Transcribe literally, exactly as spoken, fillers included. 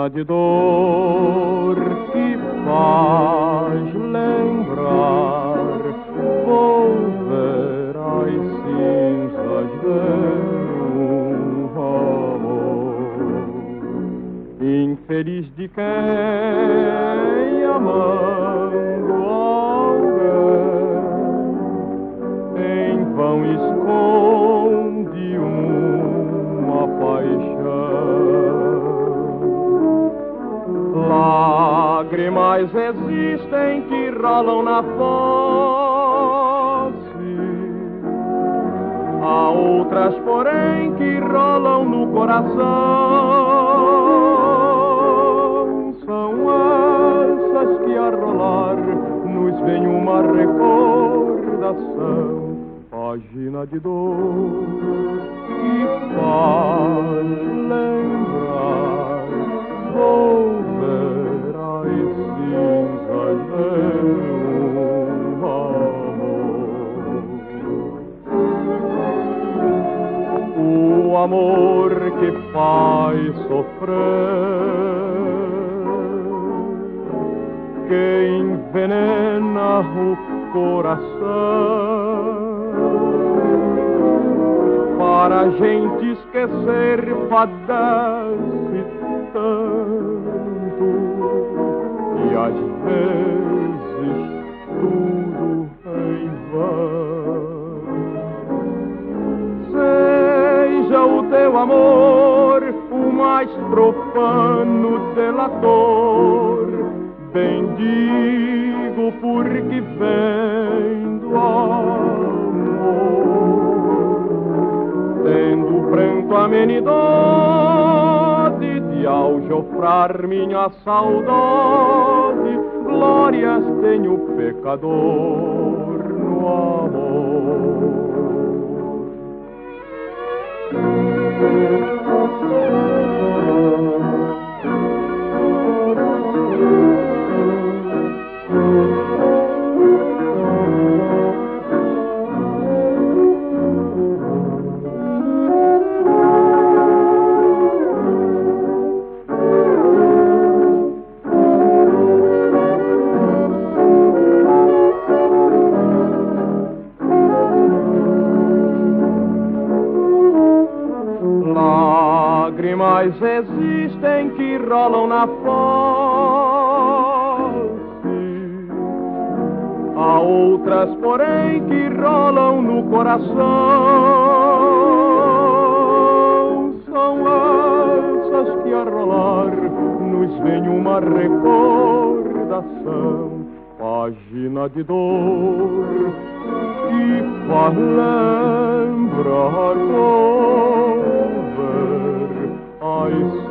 página de dor que faz lembrar volver as cinzas de um amor infeliz de quem amando alguém em vão esconde uma paixão. Lágrimas existem que rolam na face, há outras, porém, que rolam no coração. São essas que a rolar nos vem uma recordação, página de dor que faz lembrar volver as cinzas de um amor. O amor que faz sofrer, que envenena o coração, para a gente esquecer padece tanto, e às vezes tudo em vão. Seja o teu amor o mais profano delator, bendigo porque vem do amor, tendo pranto amenidade de aljofrar minha saudade. Glórias tem o pecador no amor. Lágrimas existem que rolam na face, há outras, porém, que rolam no coração. São essas que a rolar nos vem uma recordação, página de dor que faz lembrar volver as